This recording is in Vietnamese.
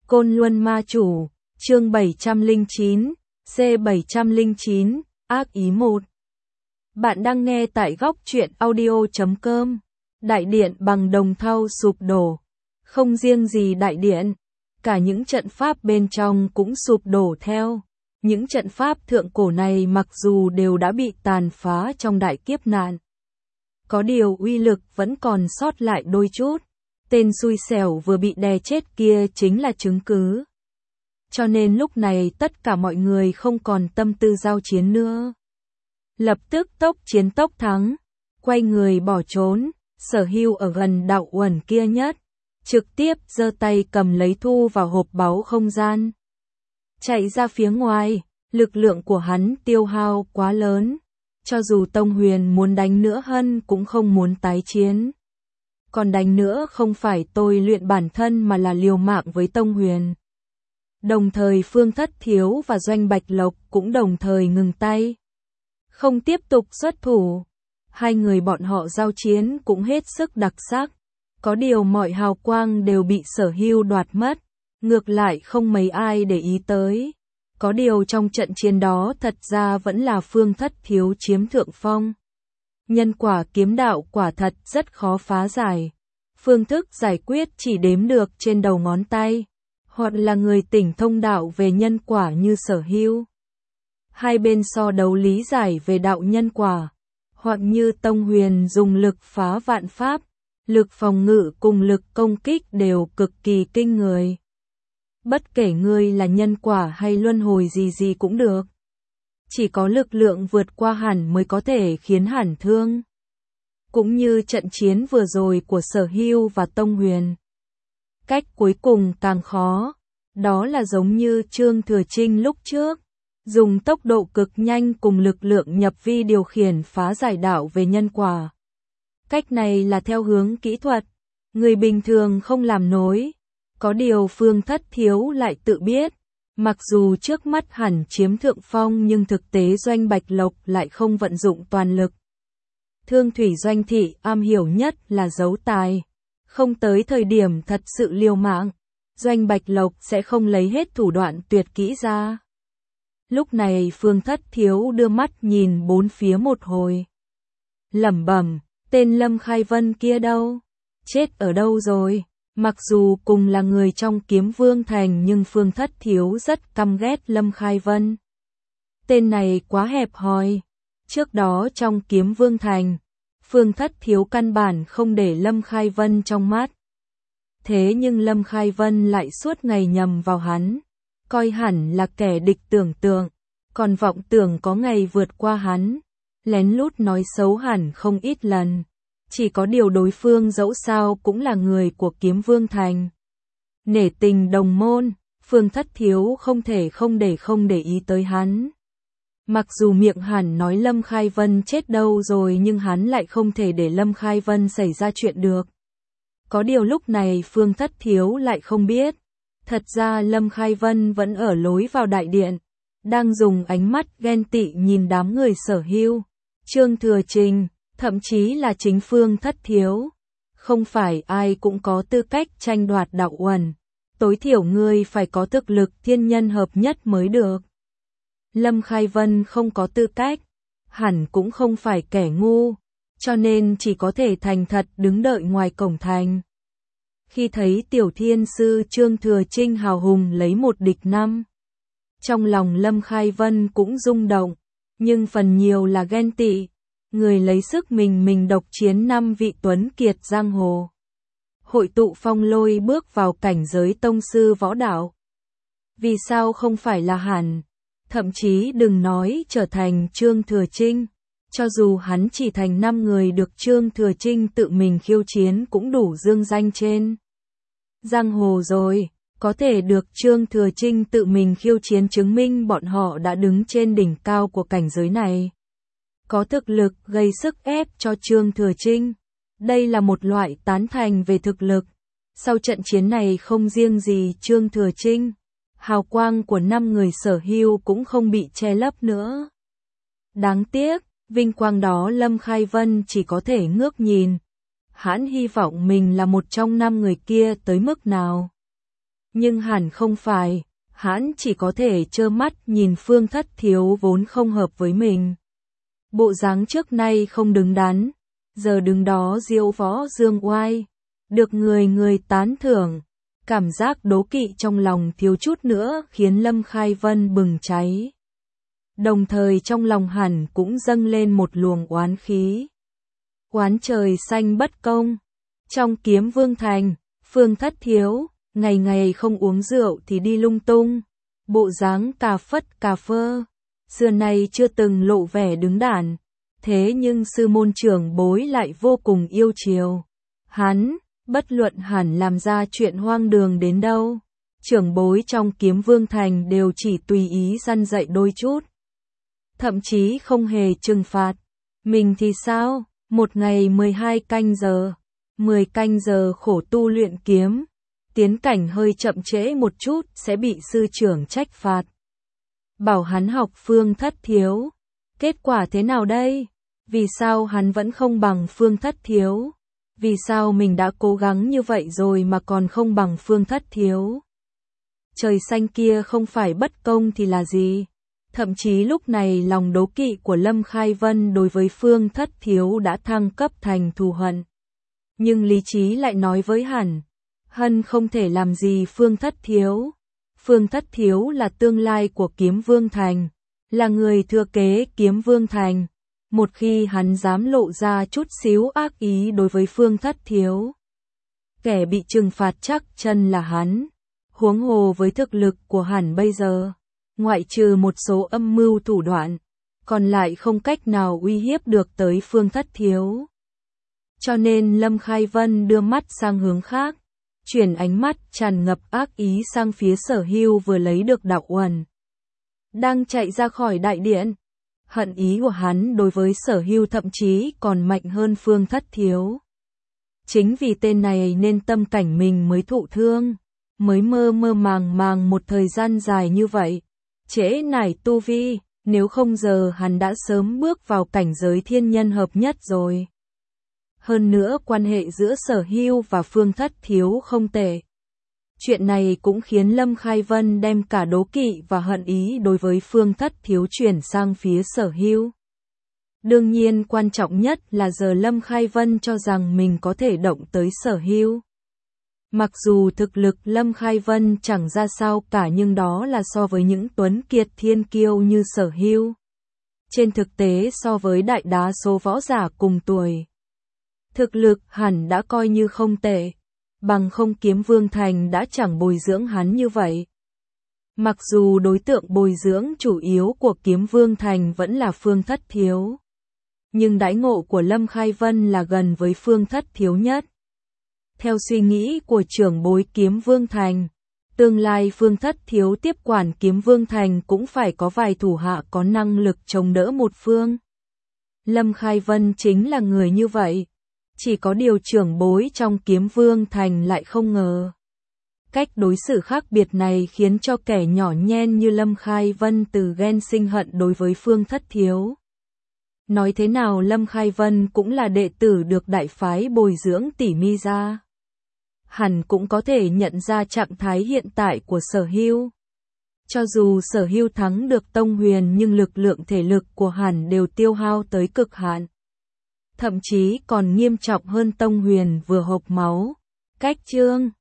Côn Luân Ma Chủ, chương 709, C709, ác ý 1. Bạn đang nghe tại góc truyện audio.com. Đại điện bằng đồng thau sụp đổ. Không riêng gì đại điện, cả những trận pháp bên trong cũng sụp đổ theo. Những trận pháp thượng cổ này mặc dù đều đã bị tàn phá trong đại kiếp nạn, có điều uy lực vẫn còn sót lại đôi chút. Tên xui xẻo vừa bị đè chết kia chính là chứng cứ. Cho nên lúc này tất cả mọi người không còn tâm tư giao chiến nữa. Lập tức tốc chiến tốc thắng, quay người bỏ trốn. Sở Hưu ở gần đạo uẩn kia nhất, trực tiếp giơ tay cầm lấy thu vào hộp báu không gian. Chạy ra phía ngoài, lực lượng của hắn tiêu hao quá lớn. Cho dù Tông Huyền muốn đánh nữa Hân cũng không muốn tái chiến. Còn đánh nữa không phải tôi luyện bản thân mà là liều mạng với Tông Huyền. Đồng thời Phương Thất Thiếu và Doanh Bạch Lộc cũng đồng thời ngừng tay, không tiếp tục xuất thủ. Hai người bọn họ giao chiến cũng hết sức đặc sắc. Có điều mọi hào quang đều bị Sở Hưu đoạt mất, ngược lại không mấy ai để ý tới. Có điều trong trận chiến đó thật ra vẫn là Phương Thất Thiếu chiếm thượng phong. Nhân quả kiếm đạo quả thật rất khó phá giải. Phương thức giải quyết chỉ đếm được trên đầu ngón tay, hoặc là người tỉnh thông đạo về nhân quả như Sở Hưu. Hai bên so đấu lý giải về đạo nhân quả, hoặc như Tông Huyền dùng lực phá vạn pháp, lực phòng ngự cùng lực công kích đều cực kỳ kinh người. Bất kể ngươi là nhân quả hay luân hồi gì cũng được. Chỉ có lực lượng vượt qua hẳn mới có thể khiến hẳn thương. Cũng như trận chiến vừa rồi của Sở Hưu và Tông Huyền. Cách cuối cùng càng khó, đó là giống như Trương Thừa Trinh lúc trước, dùng tốc độ cực nhanh cùng lực lượng nhập vi điều khiển phá giải đạo về nhân quả. Cách này là theo hướng kỹ thuật, người bình thường không làm nổi. Có điều Phương Thất Thiếu lại tự biết, mặc dù trước mắt hẳn chiếm thượng phong nhưng thực tế Doanh Bạch Lộc lại không vận dụng toàn lực. Thương thủy Doanh thị am hiểu nhất là giấu tài, không tới thời điểm thật sự liều mạng, Doanh Bạch Lộc sẽ không lấy hết thủ đoạn tuyệt kỹ ra. Lúc này Phương Thất Thiếu đưa mắt nhìn bốn phía một hồi, lẩm bẩm, tên Lâm Khai Vân kia đâu? Chết ở đâu rồi? Mặc dù cùng là người trong Kiếm Vương Thành nhưng Phương Thất Thiếu rất căm ghét Lâm Khai Vân. Tên này quá hẹp hòi. Trước đó trong Kiếm Vương Thành, Phương Thất Thiếu căn bản không để Lâm Khai Vân trong mắt. Thế nhưng Lâm Khai Vân lại suốt ngày nhầm vào hắn, coi hẳn là kẻ địch tưởng tượng, còn vọng tưởng có ngày vượt qua hắn, lén lút nói xấu hẳn không ít lần. Chỉ có điều đối phương dẫu sao cũng là người của Kiếm Vương Thành. Nể tình đồng môn, Phương Thất Thiếu không thể không để ý tới hắn. Mặc dù miệng hẳn nói Lâm Khai Vân chết đâu rồi nhưng hắn lại không thể để Lâm Khai Vân xảy ra chuyện được. Có điều lúc này Phương Thất Thiếu lại không biết. Thật ra Lâm Khai Vân vẫn ở lối vào đại điện, đang dùng ánh mắt ghen tị nhìn đám người Sở Hưu, Trương Thừa Trinh, thậm chí là chính Phương Thất Thiếu. Không phải ai cũng có tư cách tranh đoạt đạo uẩn, tối thiểu ngươi phải có thực lực thiên nhân hợp nhất mới được. Lâm Khai Vân không có tư cách, hẳn cũng không phải kẻ ngu, cho nên chỉ có thể thành thật đứng đợi ngoài cổng thành. Khi thấy tiểu thiên sư Trương Thừa Trinh hào hùng lấy 1 địch 5, trong lòng Lâm Khai Vân cũng rung động, nhưng phần nhiều là ghen tị. Người lấy sức mình độc chiến 5 vị tuấn kiệt giang hồ, hội tụ phong lôi bước vào cảnh giới tông sư võ đạo. Vì sao không phải là hẳn? Thậm chí đừng nói trở thành Trương Thừa Trinh, cho dù hắn chỉ thành 5 người được Trương Thừa Trinh tự mình khiêu chiến cũng đủ dương danh trên giang hồ rồi. Có thể được Trương Thừa Trinh tự mình khiêu chiến chứng minh bọn họ đã đứng trên đỉnh cao của cảnh giới này, có thực lực gây sức ép cho Trương Thừa Trinh. Đây là một loại tán thành về thực lực. Sau trận chiến này không riêng gì Trương Thừa Trinh, hào quang của 5 người Sở Hưu cũng không bị che lấp nữa. Đáng tiếc, vinh quang đó Lâm Khai Vân chỉ có thể ngước nhìn. Hắn hy vọng mình là một trong 5 người kia tới mức nào. Nhưng hẳn không phải, hắn chỉ có thể trơ mắt nhìn Phương Thất Thiếu vốn không hợp với mình. Bộ dáng trước nay không đứng đắn, giờ đứng đó diễu võ dương oai, được người người tán thưởng. Cảm giác đố kỵ trong lòng thiếu chút nữa khiến Lâm Khai Vân bừng cháy. Đồng thời trong lòng hẳn cũng dâng lên một luồng oán khí. Oán trời xanh bất công. Trong Kiếm Vương Thành, Phương Thất Thiếu, ngày ngày không uống rượu thì đi lung tung. Bộ dáng cà phất cà phơ, xưa nay chưa từng lộ vẻ đứng đắn. Thế nhưng sư môn trưởng bối lại vô cùng yêu chiều. Hắn, bất luận hẳn làm ra chuyện hoang đường đến đâu, trưởng bối trong Kiếm Vương Thành đều chỉ tùy ý răn dạy đôi chút. Thậm chí không hề trừng phạt. Mình thì sao? Một ngày 12 canh giờ, 10 canh giờ khổ tu luyện kiếm. Tiến cảnh hơi chậm trễ một chút sẽ bị sư trưởng trách phạt. Bảo hắn học Phương Thất Thiếu. Kết quả thế nào đây? Vì sao hắn vẫn không bằng Phương Thất Thiếu? Vì sao mình đã cố gắng như vậy rồi mà còn không bằng Phương Thất Thiếu? Trời xanh kia không phải bất công thì là gì? Thậm chí lúc này lòng đố kỵ của Lâm Khai Vân đối với Phương Thất Thiếu đã thăng cấp thành thù hận. Nhưng lý trí lại nói với Hân không thể làm gì Phương Thất Thiếu. Phương Thất Thiếu là tương lai của Kiếm Vương Thành, là người thừa kế Kiếm Vương Thành. Một khi hắn dám lộ ra chút xíu ác ý đối với Phương Thất Thiếu, kẻ bị trừng phạt chắc chân là hắn. Huống hồ với thực lực của hắn bây giờ, ngoại trừ một số âm mưu thủ đoạn, còn lại không cách nào uy hiếp được tới Phương Thất Thiếu. Cho nên Lâm Khai Vân đưa mắt sang hướng khác, chuyển ánh mắt tràn ngập ác ý sang phía Sở Hưu vừa lấy được đạo uẩn, đang chạy ra khỏi đại điện. Hận ý của hắn đối với Sở Hưu thậm chí còn mạnh hơn Phương Thất Thiếu. Chính vì tên này nên tâm cảnh mình mới thụ thương, mới mơ mơ màng màng một thời gian dài như vậy. Trễ nải tu vi, nếu không giờ hắn đã sớm bước vào cảnh giới thiên nhân hợp nhất rồi. Hơn nữa quan hệ giữa Sở Hưu và Phương Thất Thiếu không tệ. Chuyện này cũng khiến Lâm Khai Vân đem cả đố kỵ và hận ý đối với Phương Thất Thiếu chuyển sang phía Sở Hưu. Đương nhiên quan trọng nhất là giờ Lâm Khai Vân cho rằng mình có thể động tới Sở Hưu. Mặc dù thực lực Lâm Khai Vân chẳng ra sao cả nhưng đó là so với những tuấn kiệt thiên kiêu như Sở Hưu. Trên thực tế so với đại đa số võ giả cùng tuổi, thực lực hẳn đã coi như không tệ. Bằng không Kiếm Vương Thành đã chẳng bồi dưỡng hắn như vậy. Mặc dù đối tượng bồi dưỡng chủ yếu của Kiếm Vương Thành vẫn là Phương Thất Thiếu, nhưng đãi ngộ của Lâm Khai Vân là gần với Phương Thất Thiếu nhất. Theo suy nghĩ của trưởng bối Kiếm Vương Thành, tương lai Phương Thất Thiếu tiếp quản Kiếm Vương Thành cũng phải có vài thủ hạ có năng lực chống đỡ một phương. Lâm Khai Vân chính là người như vậy. Chỉ có điều trưởng bối trong Kiếm Vương Thành lại không ngờ. Cách đối xử khác biệt này khiến cho kẻ nhỏ nhen như Lâm Khai Vân từ ghen sinh hận đối với Phương Thất Thiếu. Nói thế nào Lâm Khai Vân cũng là đệ tử được đại phái bồi dưỡng tỉ mi ra. Hẳn cũng có thể nhận ra trạng thái hiện tại của Sở Hưu. Cho dù Sở Hưu thắng được Tông Huyền nhưng lực lượng thể lực của hẳn đều tiêu hao tới cực hạn. Thậm chí còn nghiêm trọng hơn Tông Huyền vừa hộc máu. Cách chương